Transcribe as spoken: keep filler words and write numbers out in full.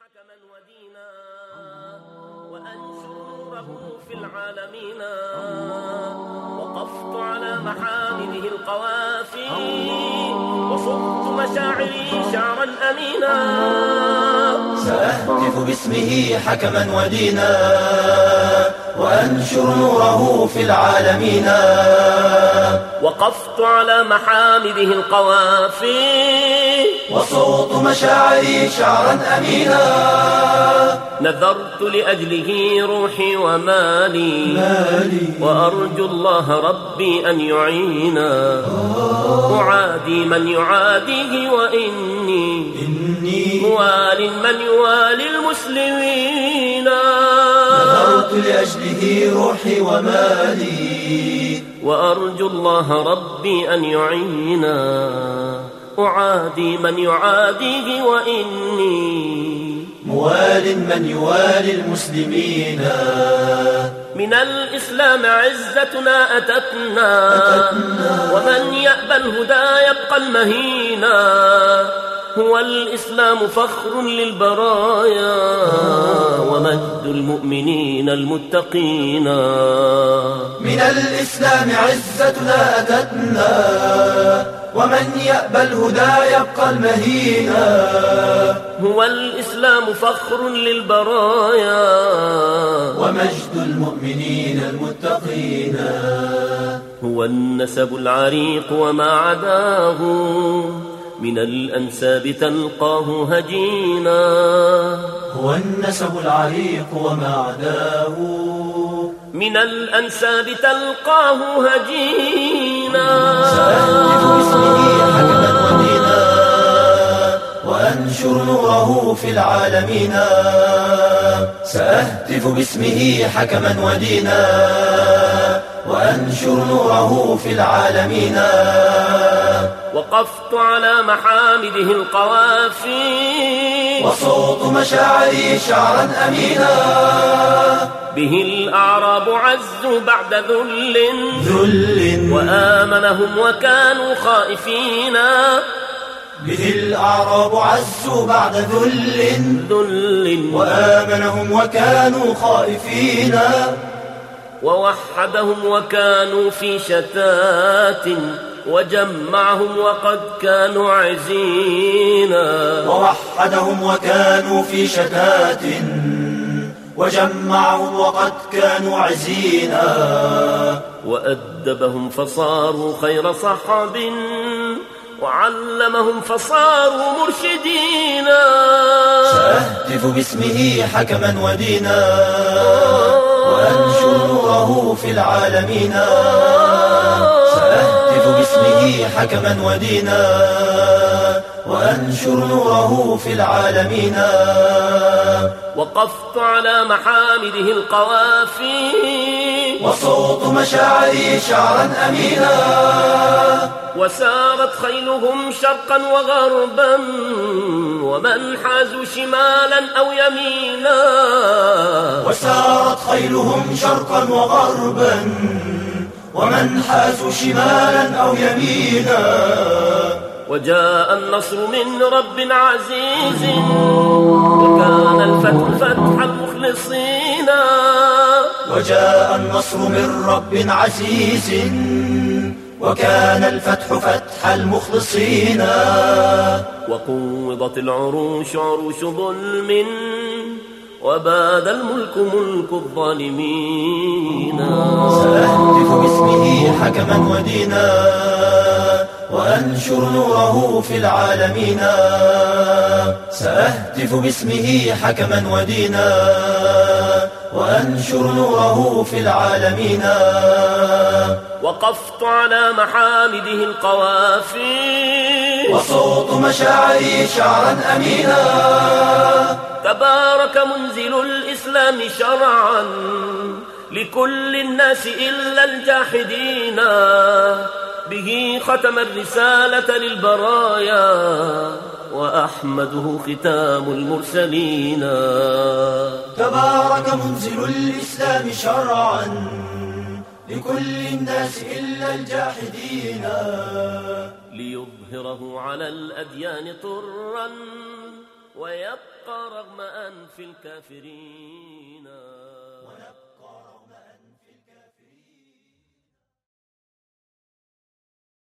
حكما ودينا وأنشر نوره في العالمين وقفت على محامده القوافي وصبت مشاعري شعرا أمينا سأهتف باسمه حكما ودينا وأنشر نوره في العالمين وقفت على محامده القوافي وصوت مشاعري شعرا أمينا نذرت لأجله روحي ومالي مالي وأرجو الله ربي أن يعينا أعادي من يعاديه وإني إني موال من يوالي المسلمين نذرت لأجله روحي ومالي وأرجو الله ربي أن يعينا أعادي من يعاديه وإني موال من يوالي المسلمين من الإسلام عزتنا أتتنا, أتتنا ومن يأبى الهدى يبقى المهينا هو الإسلام فخر للبرايا ومجد المؤمنين المتقين من الإسلام عزتنا أتتنا ومن يأبى الهدى يبقى المهينا هو الإسلام فخر للبرايا ومجد المؤمنين المتقين هو النسب العريق وما عداه من الأنساب تلقاه هجينا هو النسب العريق وما عداه من الأنساب تلقاه هجينا سأهتف باسمه حكما ودينا وأنشر نوره في العالمين سأهتف باسمه حكما ودينا وأنشر نوره في العالمين وقفت على محامده القوافي وصوت مشاعري شعرا أمينا به الأعراب عزوا بعد ذل ذل وآمنهم وكانوا خائفين به الأعراب عزوا بعد ذل ذل وآمنهم وكانوا خائفين ووحدهم وكانوا في شتات وجمعهم وقد كانوا عزينا ووحدهم وكانوا في شتات وجمعهم وقد كانوا عزينا وأدبهم فصاروا خير صحب وعلمهم فصاروا مرشدينا سأهتف باسمه حكما ودينا وأنشر نوره في العالمين سأهتف باسمه حكما ودينا وأنشر نوره في العالمين وقفت على محامده القوافي وصوت مشاعري شعرا أمينا وسارت خيلهم شرقا وغربا ومن حازوا شمالا أو يمينا وسارت خيلهم شرقا وغربا ومن حازوا شمالا أو يمينا وجاء النصر من رب عزيز وكان الفتح فتح المخلصين وجاء النصر من رب عزيز وكان الفتح فتح المخلصين وقوضت العروش عروش ظلم وباد الملك ملك الظالمين سأهتف باسمه حكما ودينا وأنشر نوره في العالمين سأهتف باسمه حكما ودينا وأنشر نوره في العالمين وقفت على محامده القوافي وصوت مشاعري شعرا أمينا تبارك منزل الإسلام شرعا لكل الناس إلا الجاحدين به ختم الرسالة للبرايا وأحمده ختام المرسلين تبارك منزل الإسلام شرعا لكل الناس إلا الجاحدين ليظهره على الأديان طرا ويبقى رغم أنف الكافرين.